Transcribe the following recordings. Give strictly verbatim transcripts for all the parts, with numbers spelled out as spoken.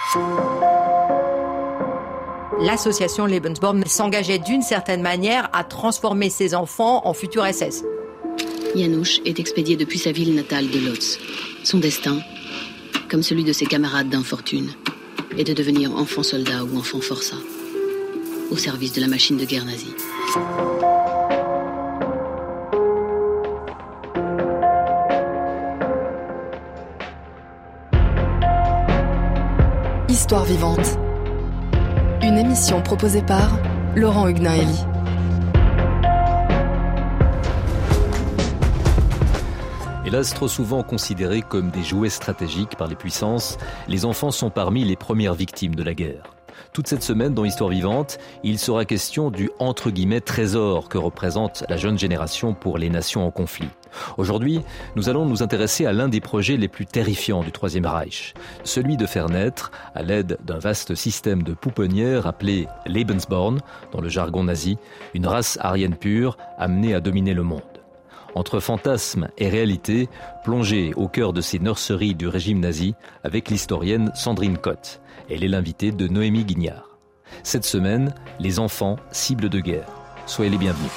L'association Lebensborn s'engageait d'une certaine manière à transformer ses enfants en futurs S S. Janusz est expédié depuis sa ville natale de Lodz. Son destin, comme celui de ses camarades d'infortune, est de devenir enfant soldat ou enfant forçat, au service de la machine de guerre nazie. Histoire vivante. Une émission proposée par Laurent Huguenin-Elie. Hélas, trop souvent considérés comme des jouets stratégiques par les puissances, les enfants sont parmi les premières victimes de la guerre. Toute cette semaine, dans Histoire vivante, il sera question du entre guillemets trésor que représente la jeune génération pour les nations en conflit. Aujourd'hui, nous allons nous intéresser à l'un des projets les plus terrifiants du Troisième Reich, celui de faire naître, à l'aide d'un vaste système de pouponnières appelé Lebensborn, dans le jargon nazi, une race aryenne pure amenée à dominer le monde. Entre fantasme et réalité, plongée au cœur de ces nurseries du régime nazi avec l'historienne Sandrine Cotte. Elle est l'invitée de Noémie Guignard. Cette semaine, les enfants cibles de guerre. Soyez les bienvenus.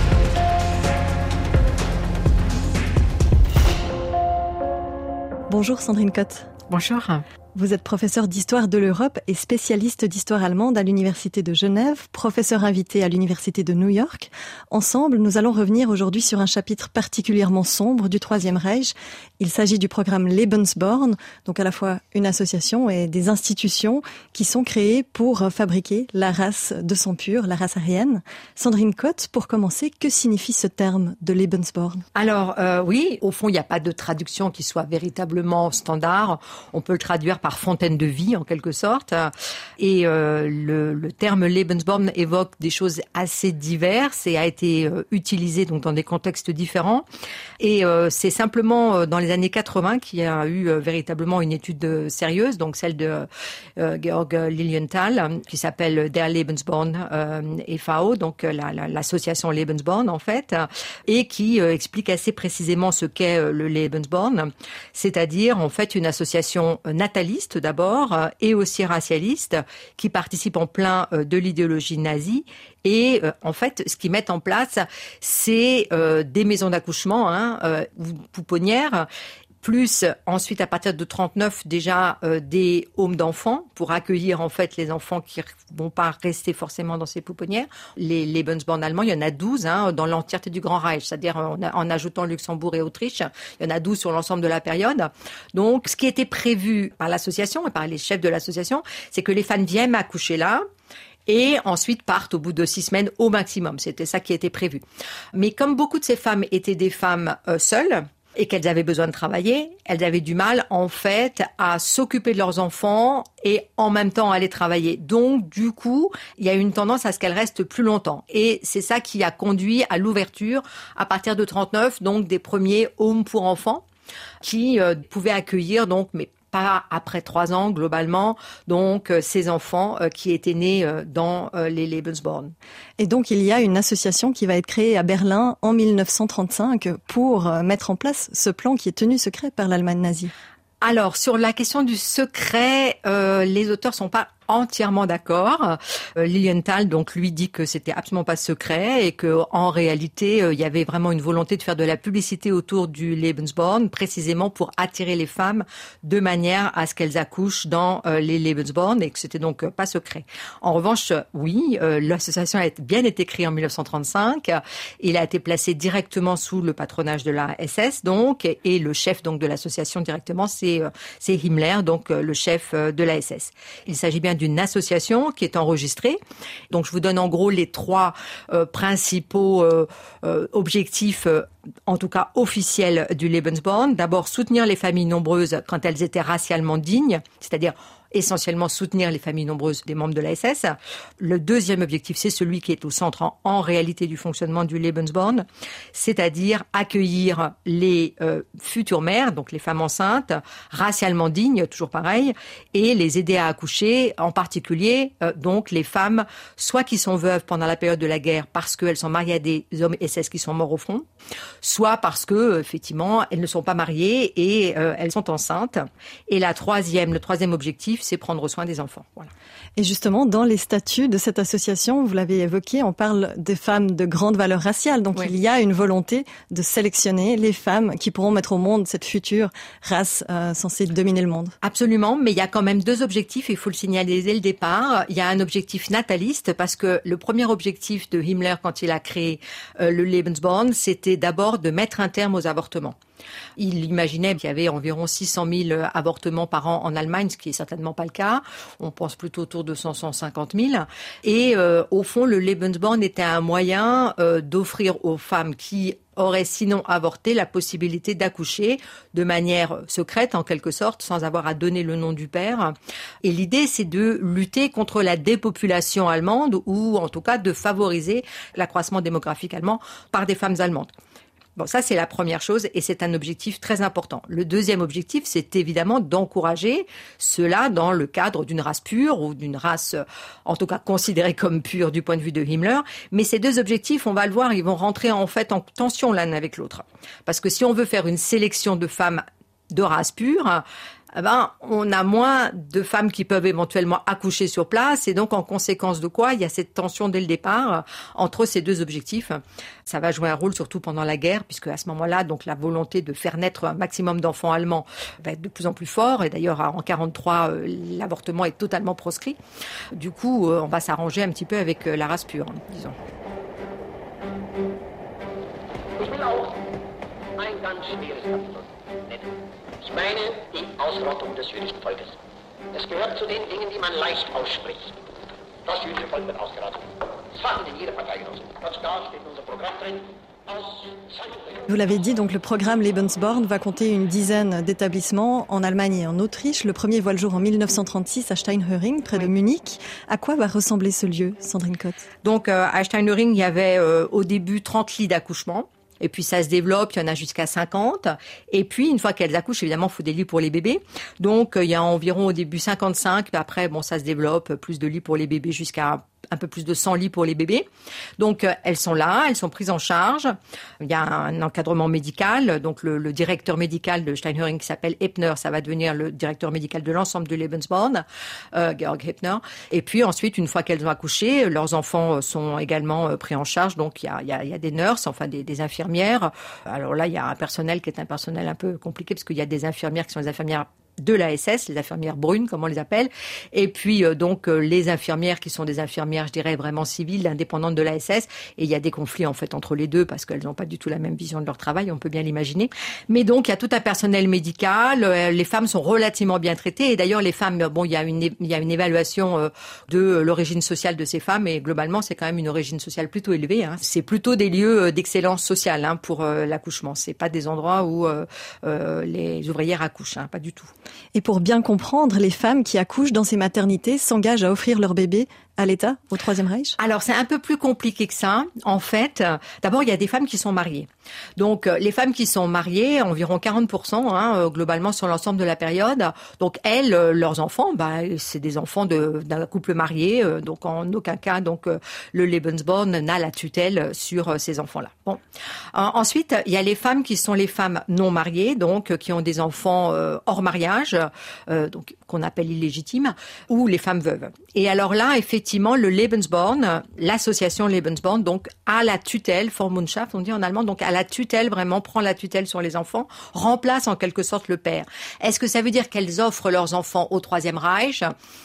Bonjour Sandrine Cotte. Bonjour. Vous êtes professeure d'histoire de l'Europe et spécialiste d'histoire allemande à l'Université de Genève, professeur invité à l'Université de New York. Ensemble, nous allons revenir aujourd'hui sur un chapitre particulièrement sombre du Troisième Reich. Il s'agit du programme Lebensborn, donc à la fois une association et des institutions qui sont créées pour fabriquer la race de sang pur, la race aryenne. Sandrine Cotte, pour commencer, que signifie ce terme de Lebensborn ? Alors euh, oui, au fond, il n'y a pas de traduction qui soit véritablement standard. On peut le traduire par fontaine de vie, en quelque sorte. Et euh, le, le terme Lebensborn évoque des choses assez diverses et a été euh, utilisé donc dans des contextes différents. Et euh, c'est simplement euh, dans les années quatre-vingts qu'il y a eu euh, véritablement une étude euh, sérieuse, donc celle de euh, Georg Lilienthal, qui s'appelle Der Lebensborn euh, e V, donc la, la, l'association Lebensborn en fait, et qui euh, explique assez précisément ce qu'est euh, le Lebensborn, c'est-à-dire en fait une association nataliste d'abord et aussi racialiste qui participe en plein de l'idéologie nazie. Et euh, en fait, ce qu'ils mettent en place, c'est euh, des maisons d'accouchement, hein, euh, pouponnières, plus ensuite à partir de trente-neuf déjà euh, des homes d'enfants pour accueillir en fait les enfants qui vont pas rester forcément dans ces pouponnières. Les Lebensborn allemands, il y en a douze hein, dans l'entièreté du Grand Reich, c'est-à-dire en, en ajoutant Luxembourg et Autriche, il y en a douze sur l'ensemble de la période. Donc ce qui était prévu par l'association et par les chefs de l'association, c'est que les femmes viennent accoucher là. Et ensuite partent au bout de six semaines au maximum. C'était ça qui était prévu. Mais comme beaucoup de ces femmes étaient des femmes euh, seules, et qu'elles avaient besoin de travailler, elles avaient du mal, en fait, à s'occuper de leurs enfants et en même temps aller travailler. Donc, du coup, il y a une tendance à ce qu'elles restent plus longtemps. Et c'est ça qui a conduit à l'ouverture, à partir de trente-neuf, donc des premiers homes pour enfants qui euh, pouvaient accueillir, donc, mais pas après trois ans globalement, donc euh, ces enfants euh, qui étaient nés euh, dans euh, les Lebensborn. Et donc il y a une association qui va être créée à Berlin en mille neuf cent trente-cinq pour euh, mettre en place ce plan qui est tenu secret par l'Allemagne nazie. Alors, sur la question du secret, euh, les auteurs sont pas entièrement d'accord. Euh, Lilienthal, donc, lui dit que c'était absolument pas secret et que, en réalité, euh, il y avait vraiment une volonté de faire de la publicité autour du Lebensborn, précisément pour attirer les femmes de manière à ce qu'elles accouchent dans euh, les Lebensborn et que c'était donc euh, pas secret. En revanche, oui, euh, l'association a bien été créée en mille neuf cent trente-cinq. Il a été placé directement sous le patronage de la S S, donc, et le chef donc de l'association directement, c'est, euh, c'est Himmler, donc euh, le chef euh, de la S S. Il s'agit bien d'une association qui est enregistrée. Donc, je vous donne en gros les trois euh, principaux euh, euh, objectifs, euh, en tout cas officiels, du Lebensborn. D'abord, soutenir les familles nombreuses quand elles étaient racialement dignes, c'est-à-dire essentiellement soutenir les familles nombreuses des membres de la S S. Le deuxième objectif, c'est celui qui est au centre en, en réalité du fonctionnement du Lebensborn, c'est-à-dire accueillir les euh, futures mères, donc les femmes enceintes, racialement dignes, toujours pareil, et les aider à accoucher, en particulier euh, donc les femmes, soit qui sont veuves pendant la période de la guerre parce qu'elles sont mariées à des hommes S S qui sont morts au front, soit parce que effectivement elles ne sont pas mariées et euh, elles sont enceintes. Et la troisième, le troisième objectif, c'est prendre soin des enfants. Voilà. Et justement, dans les statuts de cette association, vous l'avez évoqué, on parle des femmes de grande valeur raciale. Donc oui. Il y a une volonté de sélectionner les femmes qui pourront mettre au monde cette future race euh, censée dominer le monde. Absolument, mais il y a quand même deux objectifs, il faut le signaler dès le départ. Il y a un objectif nataliste, parce que le premier objectif de Himmler, quand il a créé euh, le Lebensborn, c'était d'abord de mettre un terme aux avortements. Il imaginait qu'il y avait environ six cent mille avortements par an en Allemagne, ce qui est certainement pas le cas. On pense plutôt autour de cent à cent cinquante mille. Et euh, au fond, le Lebensborn était un moyen euh, d'offrir aux femmes qui auraient sinon avorté la possibilité d'accoucher de manière secrète, en quelque sorte, sans avoir à donner le nom du père. Et l'idée, c'est de lutter contre la dépopulation allemande, ou en tout cas de favoriser l'accroissement démographique allemand par des femmes allemandes. Bon, ça, c'est la première chose et c'est un objectif très important. Le deuxième objectif, c'est évidemment d'encourager cela dans le cadre d'une race pure ou d'une race, en tout cas, considérée comme pure du point de vue de Himmler. Mais ces deux objectifs, on va le voir, ils vont rentrer en fait en tension l'un avec l'autre. Parce que si on veut faire une sélection de femmes de race pure, eh ben, on a moins de femmes qui peuvent éventuellement accoucher sur place et donc en conséquence de quoi il y a cette tension dès le départ entre ces deux objectifs. Ça va jouer un rôle surtout pendant la guerre puisque à ce moment-là, donc la volonté de faire naître un maximum d'enfants allemands va être de plus en plus fort et d'ailleurs en quarante-trois, l'avortement est totalement proscrit. Du coup, on va s'arranger un petit peu avec la race pure, disons. Ich meine die Ausrottung des jüdischen Volkes. Es gehört zu den Dingen, die man leicht ausspricht. Das jüdische Volk wird ausgerottet. Das fanden in jeder Partei genossen. Ganz klar steht in unser Programm drin. Vous l'avez dit, donc le programme Lebensborn va compter une dizaine d'établissements en Allemagne et en Autriche. Le premier voit le jour en mille neuf cent trente-six à Steinhöring, près oui. de Munich. À quoi va ressembler ce lieu, Sandrine Cotte? Donc euh, à Steinhöring, il y avait euh, au début trente lits d'accouchement. Et puis ça se développe, il y en a jusqu'à cinquante. Et puis une fois qu'elles accouchent, évidemment, il faut des lits pour les bébés. Donc il y a environ au début cinquante-cinq, puis après bon, ça se développe, plus de lits pour les bébés jusqu'à un peu plus de cent lits pour les bébés. Donc euh, elles sont là, elles sont prises en charge. Il y a un encadrement médical, donc le, le directeur médical de Steinhöring qui s'appelle Heppner, ça va devenir le directeur médical de l'ensemble de Lebensborn, euh, Georg Heppner. Et puis ensuite, une fois qu'elles ont accouché, leurs enfants sont également euh, pris en charge. Donc il y a, il y a, il y a des nurses, enfin des, des infirmières. Alors là, il y a un personnel qui est un personnel un peu compliqué parce qu'il y a des infirmières qui sont des infirmières de l'A S S, les infirmières brunes, comme on les appelle, et puis euh, donc euh, les infirmières qui sont des infirmières, je dirais, vraiment civiles, indépendantes de l'A S S, et il y a des conflits en fait entre les deux parce qu'elles n'ont pas du tout la même vision de leur travail, on peut bien l'imaginer. Mais donc il y a tout un personnel médical, euh, les femmes sont relativement bien traitées, et d'ailleurs les femmes, bon, il y a une il y a une évaluation euh, de l'origine sociale de ces femmes, et globalement c'est quand même une origine sociale plutôt élevée. Hein. C'est plutôt des lieux d'excellence sociale hein, pour euh, l'accouchement. C'est pas des endroits où euh, euh, les ouvrières accouchent, hein, pas du tout. Et pour bien comprendre, les femmes qui accouchent dans ces maternités s'engagent à offrir leur bébé à l'État, au Troisième Reich? Alors, c'est un peu plus compliqué que ça. En fait, d'abord, il y a des femmes qui sont mariées. Donc, les femmes qui sont mariées, environ quarante pour cent, hein, globalement, sur l'ensemble de la période. Donc, elles, leurs enfants, bah, c'est des enfants de, d'un couple marié. Donc, en aucun cas, donc, le Lebensborn n'a la tutelle sur ces enfants-là. Bon. Ensuite, il y a les femmes qui sont les femmes non mariées, donc, qui ont des enfants euh, hors mariage, euh, donc, qu'on appelle illégitimes, ou les femmes veuves. Et alors là, effectivement, Effectivement, le Lebensborn, l'association Lebensborn, donc à la tutelle, Vormundschaft, on dit en allemand, donc à la tutelle, vraiment prend la tutelle sur les enfants, remplace en quelque sorte le père. Est-ce que ça veut dire qu'elles offrent leurs enfants au Troisième Reich ?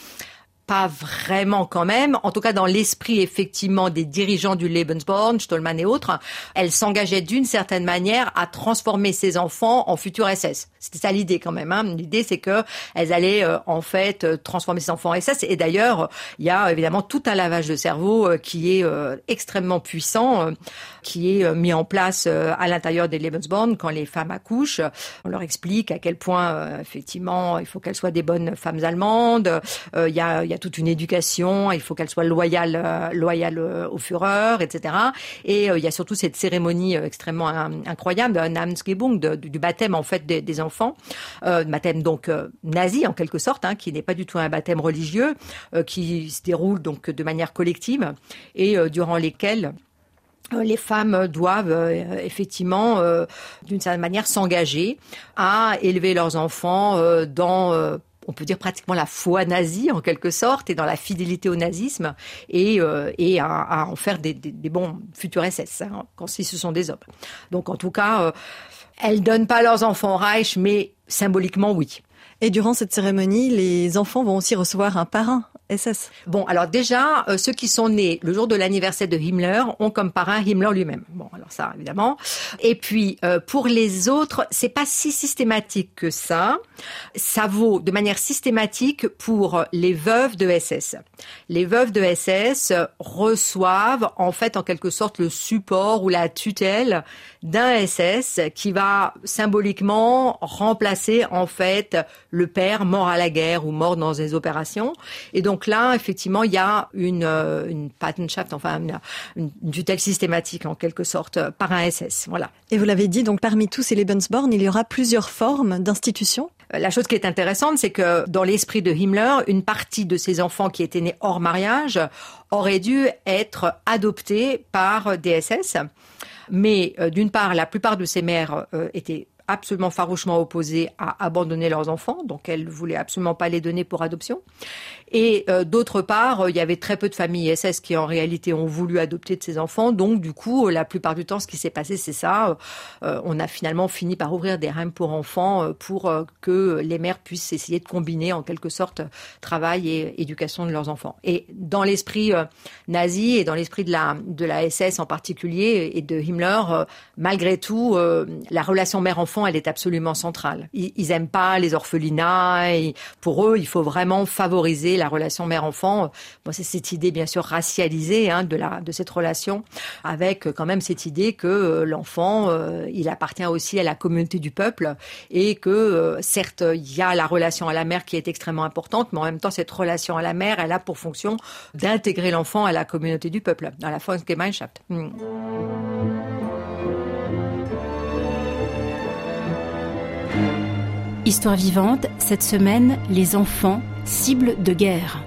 Pas vraiment quand même. En tout cas, dans l'esprit, effectivement, des dirigeants du Lebensborn, Stollmann et autres, elles s'engageaient d'une certaine manière à transformer ces enfants en futurs S S. C'était ça l'idée quand même. Hein. L'idée, c'est que elles allaient euh, en fait euh, transformer ces enfants en S S. Et d'ailleurs, il y a évidemment tout un lavage de cerveau euh, qui est euh, extrêmement puissant, euh, qui est euh, mis en place euh, à l'intérieur des Lebensborn quand les femmes accouchent. On leur explique à quel point, euh, effectivement, il faut qu'elles soient des bonnes femmes allemandes. Euh, il y a, il y a toute une éducation, il faut qu'elle soit loyale, euh, loyale euh, au Führer, et cetera. Et euh, il y a surtout cette cérémonie euh, extrêmement euh, incroyable, euh, Namensgebung, de, du baptême en fait des, des enfants, euh, baptême donc euh, nazi en quelque sorte, hein, qui n'est pas du tout un baptême religieux, euh, qui se déroule donc de manière collective et euh, durant lesquelles les femmes doivent euh, effectivement, euh, d'une certaine manière, s'engager à élever leurs enfants euh, dans euh, on peut dire pratiquement la foi nazie en quelque sorte, et dans la fidélité au nazisme, et, euh, et à, à en faire des, des, des bons futurs S S, hein, quand si ce sont des hommes. Donc en tout cas, euh, elles donnent pas leurs enfants au Reich, mais symboliquement oui. Et durant cette cérémonie, les enfants vont aussi recevoir un parrain S S. Bon, alors déjà, euh, ceux qui sont nés le jour de l'anniversaire de Himmler ont comme parrain Himmler lui-même. Bon, alors ça, évidemment. Et puis, euh, pour les autres, c'est pas si systématique que ça. Ça vaut de manière systématique pour les veuves de S S. Les veuves de S S reçoivent, en fait, en quelque sorte, le support ou la tutelle d'un S S qui va symboliquement remplacer, en fait, le père mort à la guerre ou mort dans des opérations. Et donc là, effectivement, il y a une, une Patenschaft, enfin une, une tutelle systématique en quelque sorte par un S S. Voilà. Et vous l'avez dit, donc parmi tous ces Lebensborn, il y aura plusieurs formes d'institutions. La chose qui est intéressante, c'est que dans l'esprit de Himmler, une partie de ces enfants qui étaient nés hors mariage auraient dû être adoptés par des S S. Mais euh, d'une part, la plupart de ces mères euh, étaient absolument farouchement opposées à abandonner leurs enfants, donc elles voulaient absolument pas les donner pour adoption. Et euh, d'autre part, euh, il y avait très peu de familles S S qui en réalité ont voulu adopter de ces enfants, donc du coup, euh, la plupart du temps, ce qui s'est passé, c'est ça. Euh, on a finalement fini par ouvrir des heims pour enfants euh, pour euh, que les mères puissent essayer de combiner en quelque sorte travail et éducation de leurs enfants. Et dans l'esprit euh, nazi et dans l'esprit de la de la S S en particulier et de Himmler, euh, malgré tout, euh, la relation mère-enfant, elle est absolument centrale. Ils, ils aiment pas les orphelinats et pour eux, il faut vraiment favoriser la relation mère-enfant. Bon, c'est cette idée bien sûr racialisée hein, de la de cette relation, avec quand même cette idée que euh, l'enfant, euh, il appartient aussi à la communauté du peuple et que euh, certes il y a la relation à la mère qui est extrêmement importante, mais en même temps cette relation à la mère, elle a pour fonction d'intégrer l'enfant à la communauté du peuple, à la Volksgemeinschaft. Hmm. Histoire vivante, cette semaine, les enfants, cibles de guerre.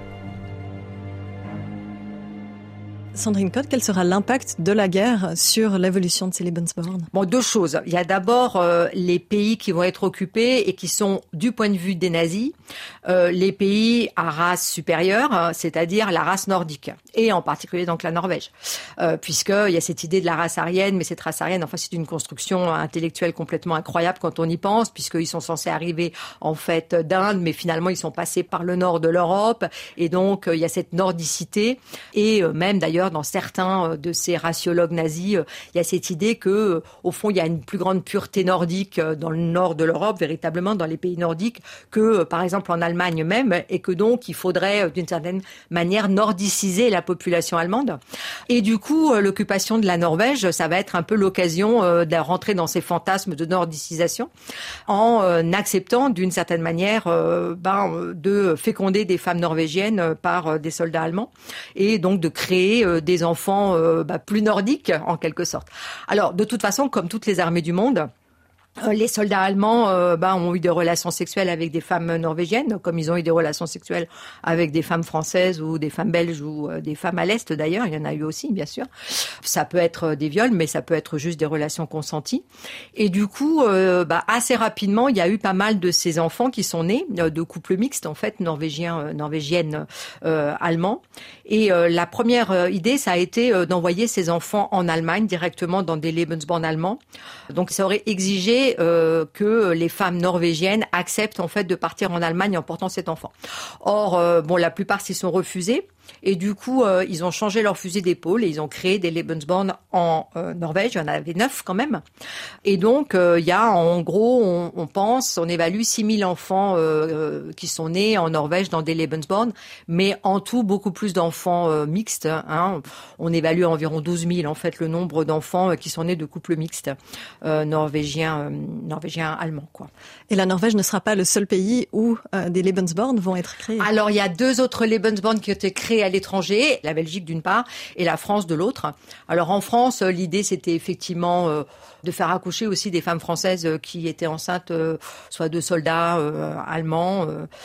Sandrine Cotte, quel sera l'impact de la guerre sur l'évolution de ces Lebensborn ? Bon, deux choses. Il y a d'abord euh, les pays qui vont être occupés et qui sont, du point de vue des nazis, euh, les pays à race supérieure, hein, c'est-à-dire la race nordique, et en particulier donc la Norvège, euh, puisqu'il y a cette idée de la race aryenne, mais cette race aryenne, enfin, c'est une construction intellectuelle complètement incroyable quand on y pense, puisqu'ils sont censés arriver en fait d'Inde, mais finalement ils sont passés par le nord de l'Europe, et donc euh, il y a cette nordicité, et euh, même d'ailleurs dans certains de ces raciologues nazis, il y a cette idée que, au fond, il y a une plus grande pureté nordique dans le nord de l'Europe, véritablement dans les pays nordiques, que, par exemple, en Allemagne même, et que donc, il faudrait, d'une certaine manière, nordiciser la population allemande. Et du coup, l'occupation de la Norvège, ça va être un peu l'occasion de rentrer dans ces fantasmes de nordicisation, en acceptant, d'une certaine manière, ben, de féconder des femmes norvégiennes par des soldats allemands, et donc de créer des enfants euh, bah, plus nordiques, en quelque sorte. Alors, de toute façon, comme toutes les armées du monde, euh, les soldats allemands euh, bah, ont eu des relations sexuelles avec des femmes norvégiennes, comme ils ont eu des relations sexuelles avec des femmes françaises ou des femmes belges ou euh, des femmes à l'Est d'ailleurs. Il y en a eu aussi, bien sûr. Ça peut être des viols, mais ça peut être juste des relations consenties. Et du coup, euh, bah, assez rapidement, il y a eu pas mal de ces enfants qui sont nés euh, de couples mixtes, en fait, norvégiens, euh, norvégiennes, euh, allemands. Et euh, la première euh, idée, ça a été euh, d'envoyer ces enfants en Allemagne, directement dans des Lebensborn allemands. Donc, ça aurait exigé euh, que les femmes norvégiennes acceptent en fait de partir en Allemagne en portant cet enfant. Or, euh, bon, la plupart s'y sont refusés. Et du coup, euh, ils ont changé leur fusil d'épaule et ils ont créé des Lebensborn en euh, Norvège. Il y en avait neuf quand même. Et donc, euh, il y a en gros, on, on pense, on évalue six mille enfants euh, euh, qui sont nés en Norvège dans des Lebensborn, mais en tout, beaucoup plus d'enfants euh, mixtes. Hein. On évalue à environ douze mille, en fait, le nombre d'enfants euh, qui sont nés de couples mixtes euh, norvégiens, euh, norvégiens allemands, quoi. Et la Norvège ne sera pas le seul pays où euh, des Lebensborn vont être créés. Alors, il y a deux autres Lebensborn qui ont été créés à l'étranger, la Belgique d'une part et la France de l'autre. Alors en France, l'idée c'était effectivement euh, de faire accoucher aussi des femmes françaises qui étaient enceintes, euh, soit de soldats euh, allemands. Euh,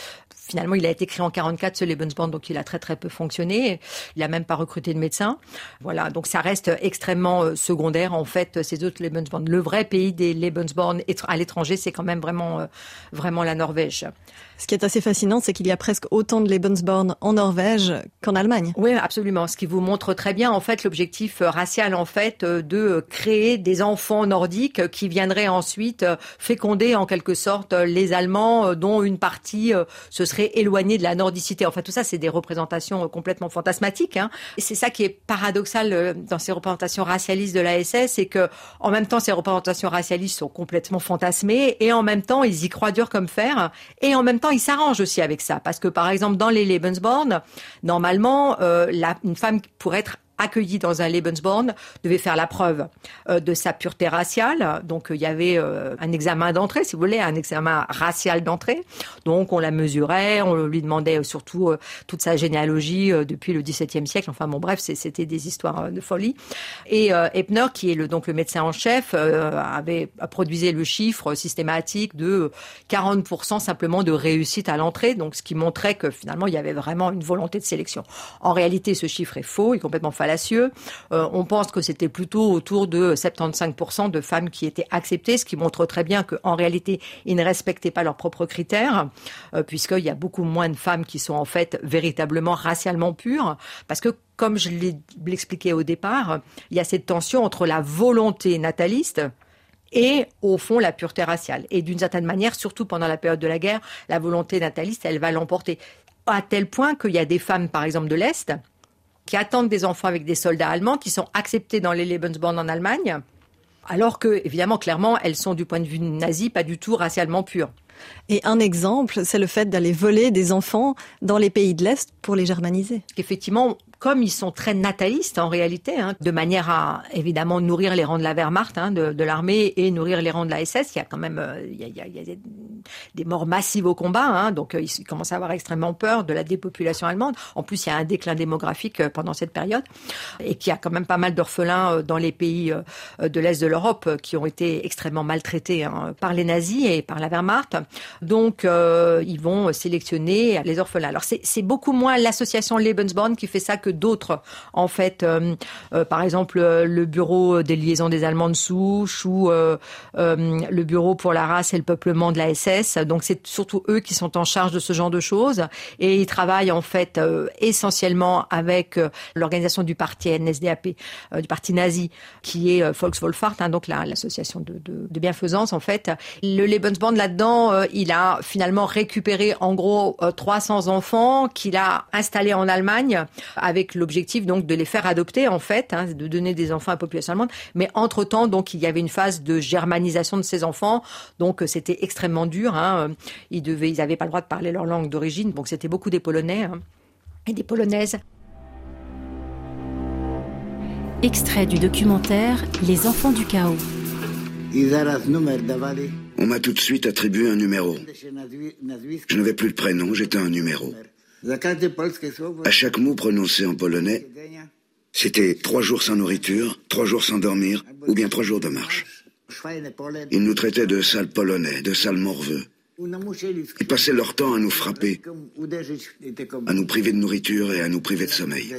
finalement, il a été créé en quarante-quatre, ce Lebensborn, donc il a très très peu fonctionné. Il a même pas recruté de médecins. Voilà, donc ça reste extrêmement secondaire en fait, ces autres Lebensborn. Le vrai pays des Lebensborn à l'étranger, c'est quand même vraiment, vraiment la Norvège. Ce qui est assez fascinant, c'est qu'il y a presque autant de Lebensborn en Norvège qu'en Allemagne. Oui, absolument. Ce qui vous montre très bien, en fait, l'objectif racial, en fait, de créer des enfants nordiques qui viendraient ensuite féconder, en quelque sorte, les Allemands, dont une partie se serait éloignée de la nordicité. Enfin, tout ça, c'est des représentations complètement fantasmatiques, hein. Et c'est ça qui est paradoxal dans ces représentations racialistes de la S S, c'est que, en même temps, ces représentations racialistes sont complètement fantasmées, et en même temps, ils y croient dur comme fer, et en même temps, ils s'arrangent aussi avec ça, parce que par exemple dans les Lebensborn, normalement, euh, la, une femme pour être accueillie dans un Lebensborn devait faire la preuve euh, de sa pureté raciale. Donc euh, il y avait euh, un examen d'entrée, si vous voulez, un examen racial d'entrée. Donc on la mesurait, on lui demandait surtout euh, toute sa généalogie euh, depuis le dix-septième siècle. Enfin bon, bref, c'est, c'était des histoires euh, de folie. Et euh, Eppner, qui est le, donc le médecin en chef, euh, avait produisé le chiffre systématique de quarante pour cent simplement de réussite à l'entrée. Donc ce qui montrait que finalement il y avait vraiment une volonté de sélection. En réalité, ce chiffre est faux, il est complètement fallacieux. Euh, on pense que c'était plutôt autour de soixante-quinze pour cent de femmes qui étaient acceptées, ce qui montre très bien qu'en réalité, ils ne respectaient pas leurs propres critères, euh, puisqu'il y a beaucoup moins de femmes qui sont en fait véritablement racialement pures, parce que comme je l'ai expliqué au départ, il y a cette tension entre la volonté nataliste et, au fond, la pureté raciale. Et d'une certaine manière, surtout pendant la période de la guerre, la volonté nataliste, elle va l'emporter. À tel point qu'il y a des femmes, par exemple, de l'Est, qui attendent des enfants avec des soldats allemands, qui sont acceptés dans les Lebensborn en Allemagne, alors que, évidemment, clairement, elles sont, du point de vue nazi, pas du tout racialement pures. Et un exemple, c'est le fait d'aller voler des enfants dans les pays de l'Est pour les germaniser. Effectivement, comme ils sont très natalistes en réalité, hein, de manière à évidemment nourrir les rangs de la Wehrmacht, hein, de, de l'armée, et nourrir les rangs de la S S, il y a quand même euh, il y a, il y a, il y a des, des morts massives au combat, hein, donc euh, ils commencent à avoir extrêmement peur de la dépopulation allemande. En plus, il y a un déclin démographique euh, pendant cette période, et qu'il y a quand même pas mal d'orphelins euh, dans les pays euh, de l'Est de l'Europe euh, qui ont été extrêmement maltraités hein, par les nazis et par la Wehrmacht. Donc, euh, ils vont sélectionner les orphelins. Alors, c'est, c'est beaucoup moins l'association Lebensborn qui fait ça que d'autres. En fait, euh, euh, par exemple, euh, le bureau des liaisons des Allemands de souche ou euh, euh, le bureau pour la race et le peuplement de la S S. Donc, c'est surtout eux qui sont en charge de ce genre de choses. Et ils travaillent, en fait, euh, essentiellement avec euh, l'organisation du parti N S D A P, euh, du parti nazi, qui est euh, Volkswohlfahrt, hein, donc la, l'association de, de, de bienfaisance, en fait. Le Lebensborn, là-dedans, euh, il a finalement récupéré, en gros, euh, trois cents enfants qu'il a installés en Allemagne avec l'objectif donc de les faire adopter en fait, hein, de donner des enfants à la population allemande. Mais entre-temps, donc il y avait une phase de germanisation de ces enfants, donc c'était extrêmement dur. Hein. Ils devaient, ils n'avaient pas le droit de parler leur langue d'origine, donc c'était beaucoup des Polonais hein, et des Polonaises. Extrait du documentaire Les enfants du chaos. On m'a tout de suite attribué un numéro. Je n'avais plus de prénom, j'étais un numéro. À chaque mot prononcé en polonais, c'était trois jours sans nourriture, trois jours sans dormir, ou bien trois jours de marche. Ils nous traitaient de sales polonais, de sales morveux. Ils passaient leur temps à nous frapper, à nous priver de nourriture et à nous priver de sommeil.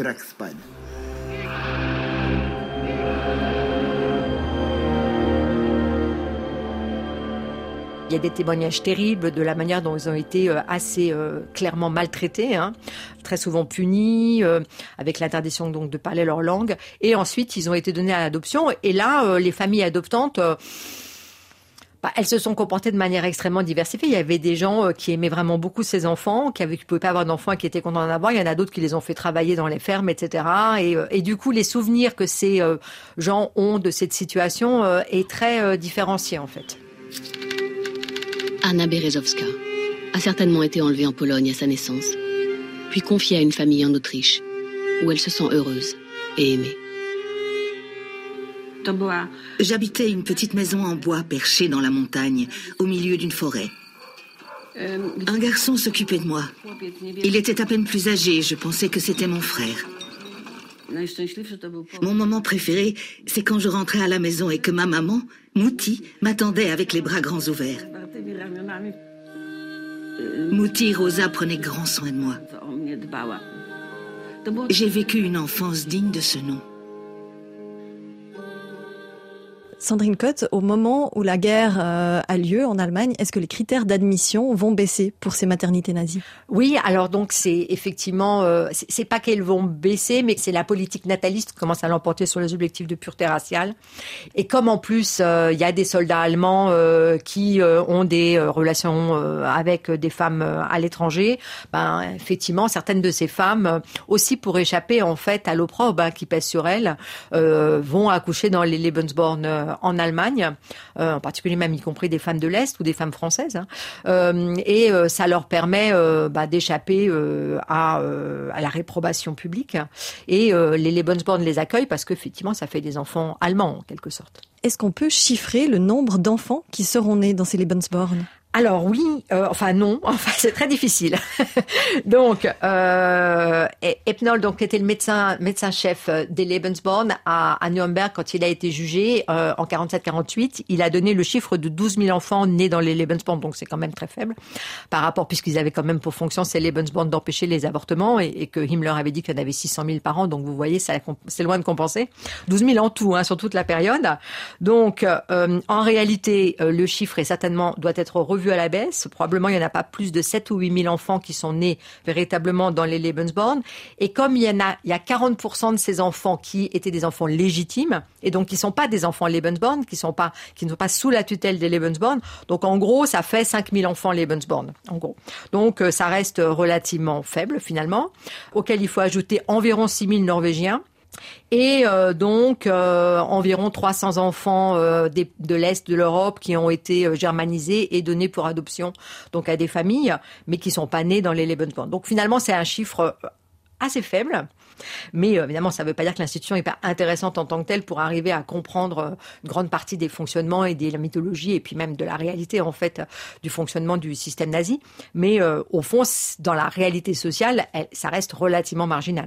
Il y a des témoignages terribles de la manière dont ils ont été assez euh, clairement maltraités, hein, très souvent punis, euh, avec l'interdiction donc de parler leur langue. Et ensuite, ils ont été donnés à l'adoption. Et là, euh, les familles adoptantes, euh, bah, elles se sont comportées de manière extrêmement diversifiée. Il y avait des gens euh, qui aimaient vraiment beaucoup ces enfants, qui ne pouvaient pas avoir d'enfants et qui étaient contents d'en avoir. Il y en a d'autres qui les ont fait travailler dans les fermes, et cetera. Et, euh, et du coup, les souvenirs que ces euh, gens ont de cette situation euh, est très euh, différencié en fait. Anna Berezowska a certainement été enlevée en Pologne à sa naissance, puis confiée à une famille en Autriche, où elle se sent heureuse et aimée. J'habitais une petite maison en bois perchée dans la montagne, au milieu d'une forêt. Un garçon s'occupait de moi. Il était à peine plus âgé, je pensais que c'était mon frère. Mon moment préféré, c'est quand je rentrais à la maison et que ma maman, Mouti, m'attendait avec les bras grands ouverts. Mouti et Rosa prenaient grand soin de moi. J'ai vécu une enfance digne de ce nom. Sandrine Cotte, au moment où la guerre euh, a lieu en Allemagne, est-ce que les critères d'admission vont baisser pour ces maternités nazies ? Oui, alors donc c'est effectivement, euh, c'est, c'est pas qu'elles vont baisser, mais c'est la politique nataliste qui commence à l'emporter sur les objectifs de pureté raciale. Et comme en plus il euh, y a des soldats allemands euh, qui euh, ont des euh, relations euh, avec des femmes euh, à l'étranger, ben effectivement certaines de ces femmes, euh, aussi pour échapper en fait à l'opprobre hein, qui pèse sur elles, euh, vont accoucher dans les Lebensborn euh, en Allemagne, euh, en particulier même y compris des femmes de l'Est ou des femmes françaises, hein, euh, et euh, ça leur permet euh, bah, d'échapper euh, à, euh, à la réprobation publique. Et euh, les Lebensborn les accueillent parce qu'effectivement, ça fait des enfants allemands en quelque sorte. Est-ce qu'on peut chiffrer le nombre d'enfants qui seront nés dans ces Lebensborn ? Alors oui, euh, enfin non, enfin c'est très difficile. donc euh, Epnold, donc était le médecin médecin chef des Lebensborn à, à Nuremberg quand il a été jugé euh, en quarante-sept quarante-huit, il a donné le chiffre de douze mille enfants nés dans les Lebensborn, donc c'est quand même très faible par rapport puisqu'ils avaient quand même pour fonction ces Lebensborn d'empêcher les avortements et, et que Himmler avait dit qu'il y en avait six cent mille par an, donc vous voyez ça c'est loin de compenser. douze mille en tout hein, sur toute la période. Donc euh, en réalité euh, le chiffre est certainement doit être revu à la baisse. Probablement, il n'y en a pas plus de sept ou huit mille enfants qui sont nés véritablement dans les Lebensborn. Et comme il y en a, il y a quarante pour cent de ces enfants qui étaient des enfants légitimes, et donc qui ne sont pas des enfants Lebensborn, qui sont pas, qui ne sont pas sous la tutelle des Lebensborn. Donc, en gros, ça fait cinq mille enfants Lebensborn, en gros. Donc, ça reste relativement faible, finalement, auquel il faut ajouter environ six mille Norvégiens. Et euh, donc euh, environ trois cents enfants euh, des, de l'Est de l'Europe qui ont été euh, germanisés et donnés pour adoption donc à des familles, mais qui sont pas nés dans les Lebensborn. Donc finalement, c'est un chiffre assez faible. Mais euh, évidemment, ça ne veut pas dire que l'institution n'est pas intéressante en tant que telle pour arriver à comprendre euh, une grande partie des fonctionnements et de la mythologie et puis même de la réalité en fait du fonctionnement du système nazi. Mais euh, au fond, dans la réalité sociale, elle, ça reste relativement marginal.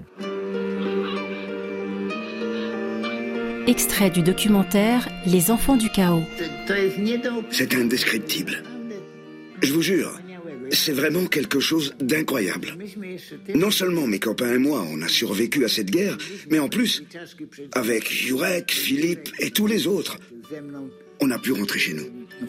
Extrait du documentaire Les enfants du chaos. C'est indescriptible. Je vous jure, c'est vraiment quelque chose d'incroyable. Non seulement mes copains et moi, on a survécu à cette guerre, mais en plus, avec Jurek, Philippe et tous les autres, on a pu rentrer chez nous.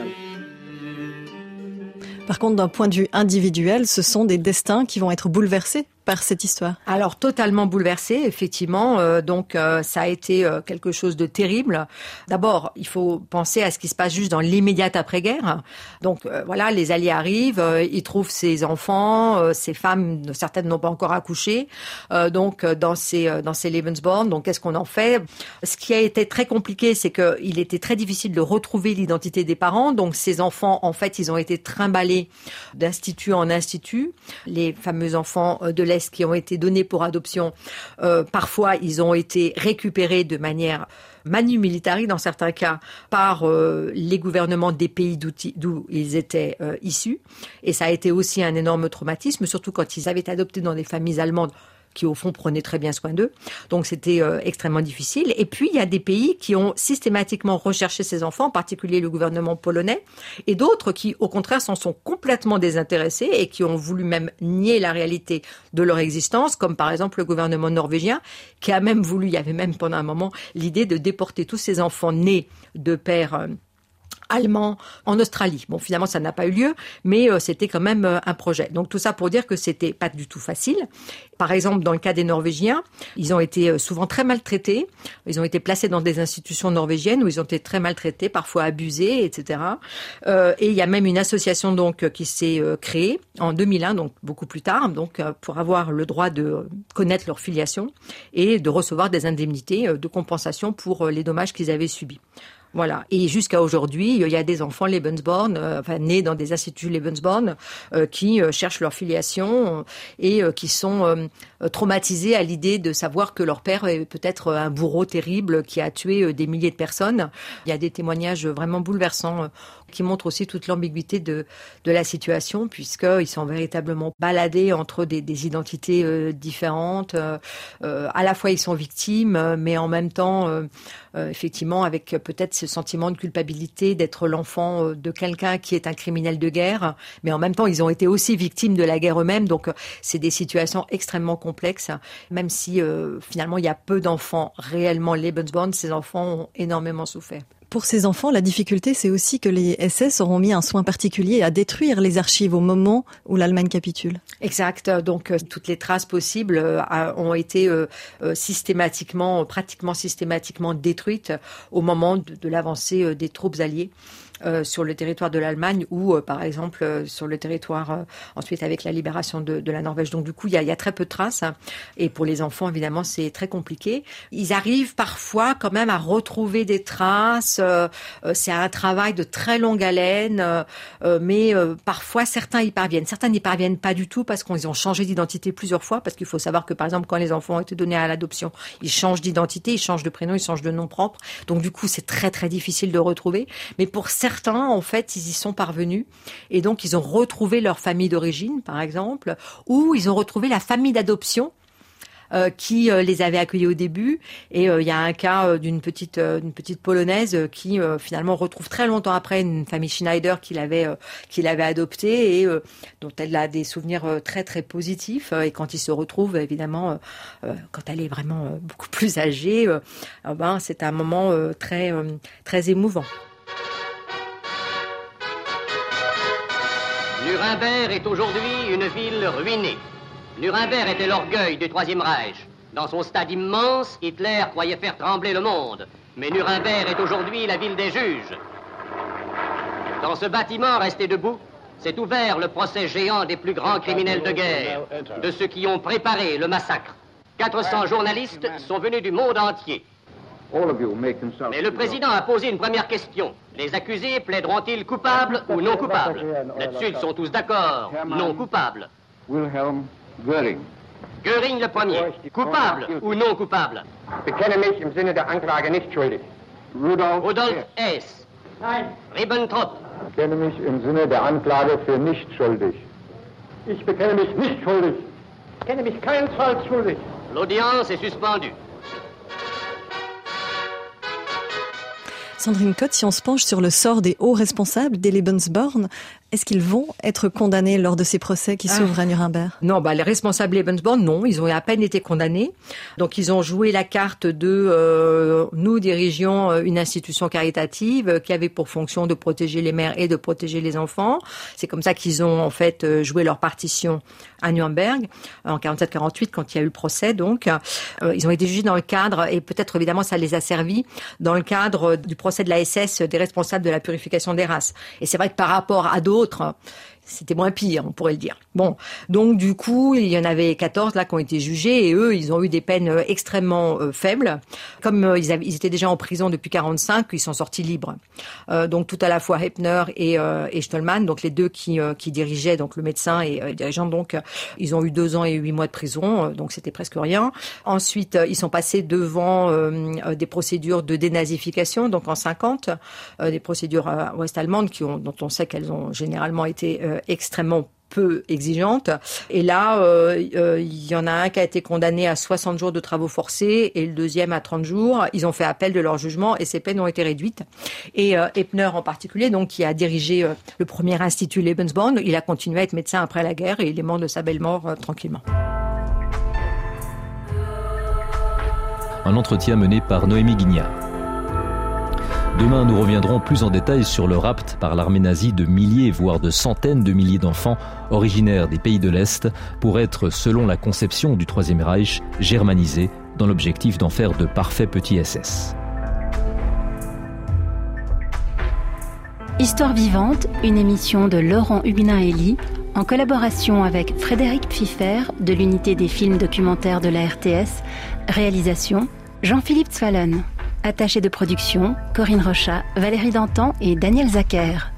Par contre, d'un point de vue individuel, ce sont des destins qui vont être bouleversés par cette histoire. Alors totalement bouleversé, effectivement. Euh, donc euh, ça a été euh, quelque chose de terrible. D'abord, il faut penser à ce qui se passe juste dans l'immédiate après-guerre. Donc euh, voilà, les Alliés arrivent, euh, ils trouvent ces enfants, euh, ces femmes, certaines n'ont pas encore accouché, euh, donc euh, dans ces euh, dans ces Lebensborn. Donc qu'est-ce qu'on en fait ? Ce qui a été très compliqué, c'est que il était très difficile de retrouver l'identité des parents. Donc ces enfants, en fait, ils ont été trimballés d'institut en institut. Les fameux enfants de l'Est qui ont été donnés pour adoption, euh, parfois ils ont été récupérés de manière manu militari dans certains cas par euh, les gouvernements des pays d'où, d'où ils étaient euh, issus. Et ça a été aussi un énorme traumatisme, surtout quand ils avaient été adoptés dans des familles allemandes qui au fond prenaient très bien soin d'eux. Donc c'était euh, extrêmement difficile. Et puis il y a des pays qui ont systématiquement recherché ces enfants, en particulier le gouvernement polonais, et d'autres qui au contraire s'en sont complètement désintéressés et qui ont voulu même nier la réalité de leur existence, comme par exemple le gouvernement norvégien, qui a même voulu, il y avait même pendant un moment l'idée de déporter tous ces enfants nés de pères euh, allemand en Australie. Bon, finalement, ça n'a pas eu lieu, mais euh, c'était quand même euh, un projet. Donc, tout ça pour dire que c'était pas du tout facile. Par exemple, dans le cas des Norvégiens, ils ont été euh, souvent très maltraités. Ils ont été placés dans des institutions norvégiennes où ils ont été très maltraités, parfois abusés, et cetera. Euh, et il y a même une association donc qui s'est euh, créée en deux mille un, donc beaucoup plus tard, donc euh, pour avoir le droit de connaître leur filiation et de recevoir des indemnités euh, de compensation pour euh, les dommages qu'ils avaient subis. Voilà. Et jusqu'à aujourd'hui, il y a des enfants Lebensborn, euh, enfin nés dans des instituts Lebensborn, euh, qui euh, cherchent leur filiation euh, et euh, qui sont euh, traumatisés à l'idée de savoir que leur père est peut-être un bourreau terrible qui a tué euh, des milliers de personnes. Il y a des témoignages vraiment bouleversants euh, qui montre aussi toute l'ambiguïté de, de la situation, puisqu'ils sont véritablement baladés entre des, des identités euh, différentes. Euh, euh, à la fois, ils sont victimes, mais en même temps, euh, euh, effectivement, avec peut-être ce sentiment de culpabilité d'être l'enfant de quelqu'un qui est un criminel de guerre, mais en même temps, ils ont été aussi victimes de la guerre eux-mêmes, donc c'est des situations extrêmement complexes, même si euh, finalement, il y a peu d'enfants réellement Lebensborn, ces enfants ont énormément souffert. Pour ces enfants, la difficulté, c'est aussi que les S S auront mis un soin particulier à détruire les archives au moment où l'Allemagne capitule. Exact. Donc, euh, toutes les traces possibles euh, ont été euh, euh, systématiquement, pratiquement systématiquement détruites au moment de, de l'avancée euh, des troupes alliées. Euh, sur le territoire de l'Allemagne ou, euh, par exemple, euh, sur le territoire euh, ensuite avec la libération de, de la Norvège. Donc, du coup, il y a, il y a très peu de traces. Hein. Et pour les enfants, évidemment, c'est très compliqué. Ils arrivent parfois quand même à retrouver des traces. Euh, euh, c'est un travail de très longue haleine. Euh, mais euh, parfois, certains y parviennent. Certains n'y parviennent pas du tout parce qu'ils ont changé d'identité plusieurs fois. Parce qu'il faut savoir que, par exemple, quand les enfants ont été donnés à l'adoption, ils changent d'identité, ils changent de prénom, ils changent de nom propre. Donc, du coup, c'est très, très difficile de retrouver. Mais pour certains, en fait, ils y sont parvenus et donc ils ont retrouvé leur famille d'origine, par exemple, ou ils ont retrouvé la famille d'adoption euh, qui euh, les avait accueillis au début. Et euh, il y a un cas euh, d'une petite, euh, d'une petite Polonaise euh, qui euh, finalement retrouve très longtemps après une famille Schneider qu'il avait, euh, qu'il avait adoptée et euh, dont elle a des souvenirs euh, très très positifs. Et quand ils se retrouvent, évidemment, euh, euh, quand elle est vraiment euh, beaucoup plus âgée, euh, euh, ben c'est un moment euh, très euh, très émouvant. Nuremberg est aujourd'hui une ville ruinée. Nuremberg était l'orgueil du Troisième Reich. Dans son stade immense, Hitler croyait faire trembler le monde. Mais Nuremberg est aujourd'hui la ville des juges. Dans ce bâtiment resté debout, s'est ouvert le procès géant des plus grands criminels de guerre, de ceux qui ont préparé le massacre. quatre cents journalistes sont venus du monde entier. Mais le président a posé une première question. Les accusés plaideront-ils coupables ou non coupables? Là-dessus, ils sont tous d'accord. Non coupables. Wilhelm Göring. Göring le premier. Coupable ou non coupable? Bekenne mich im Sinne der Anklage nicht schuldig. Rudolf, Rudolf Hess. Nein. Ribbentrop. Bekenne mich im Sinne der Anklage für nicht schuldig. Ich bekenne mich nicht schuldig. Ich bekenne mich keinesfalls schuldig. L'audience est suspendue. Sandrine Cotte, si on se penche sur le sort des hauts responsables des Lebensborn, est-ce qu'ils vont être condamnés lors de ces procès qui s'ouvrent ah. à Nuremberg? Non, bah les responsables Lebensborn, non, ils ont à peine été condamnés. Donc ils ont joué la carte de euh, nous dirigeons une institution caritative qui avait pour fonction de protéger les mères et de protéger les enfants. C'est comme ça qu'ils ont en fait joué leur partition à Nuremberg en quarante-sept quarante-huit quand il y a eu le procès. Donc euh, ils ont été jugés dans le cadre et peut-être évidemment ça les a servi dans le cadre du procès de la S S des responsables de la purification des races. Et c'est vrai que par rapport à d'autres, c'était moins pire, on pourrait le dire. Bon, donc du coup, il y en avait quatorze là qui ont été jugés et eux, ils ont eu des peines extrêmement euh, faibles. Comme euh, ils, avaient, ils étaient déjà en prison depuis quarante-cinq, ils sont sortis libres. Euh, donc tout à la fois Heppner et, euh, et Stollmann, donc les deux qui, euh, qui dirigeaient, donc le médecin et euh, le dirigeant, donc ils ont eu deux ans et huit mois de prison, euh, donc c'était presque rien. Ensuite, euh, ils sont passés devant euh, des procédures de dénazification, donc en cinquante, euh, des procédures euh, ouest-allemandes qui ont, dont on sait qu'elles ont généralement été euh, extrêmement peu exigeante. Et là, euh, euh, il y en a un qui a été condamné à soixante jours de travaux forcés et le deuxième à trente jours. Ils ont fait appel de leur jugement et ces peines ont été réduites. Et euh, Heppner en particulier, donc qui a dirigé euh, le premier institut Lebensborn, il a continué à être médecin après la guerre et il est mort de sa belle mort euh, tranquillement. Un entretien mené par Noémie Guignard. Demain, nous reviendrons plus en détail sur le rapt par l'armée nazie de milliers, voire de centaines de milliers d'enfants originaires des pays de l'Est pour être, selon la conception du Troisième Reich, germanisés dans l'objectif d'en faire de parfaits petits S S. Histoire vivante, une émission de Laurent Huguenin-Elie en collaboration avec Frédéric Pfiffer de l'unité des films documentaires de la R T S. Réalisation Jean-Philippe Zwallen. Attachés de production, Corinne Rochat, Valérie Dantan et Daniel Zacher.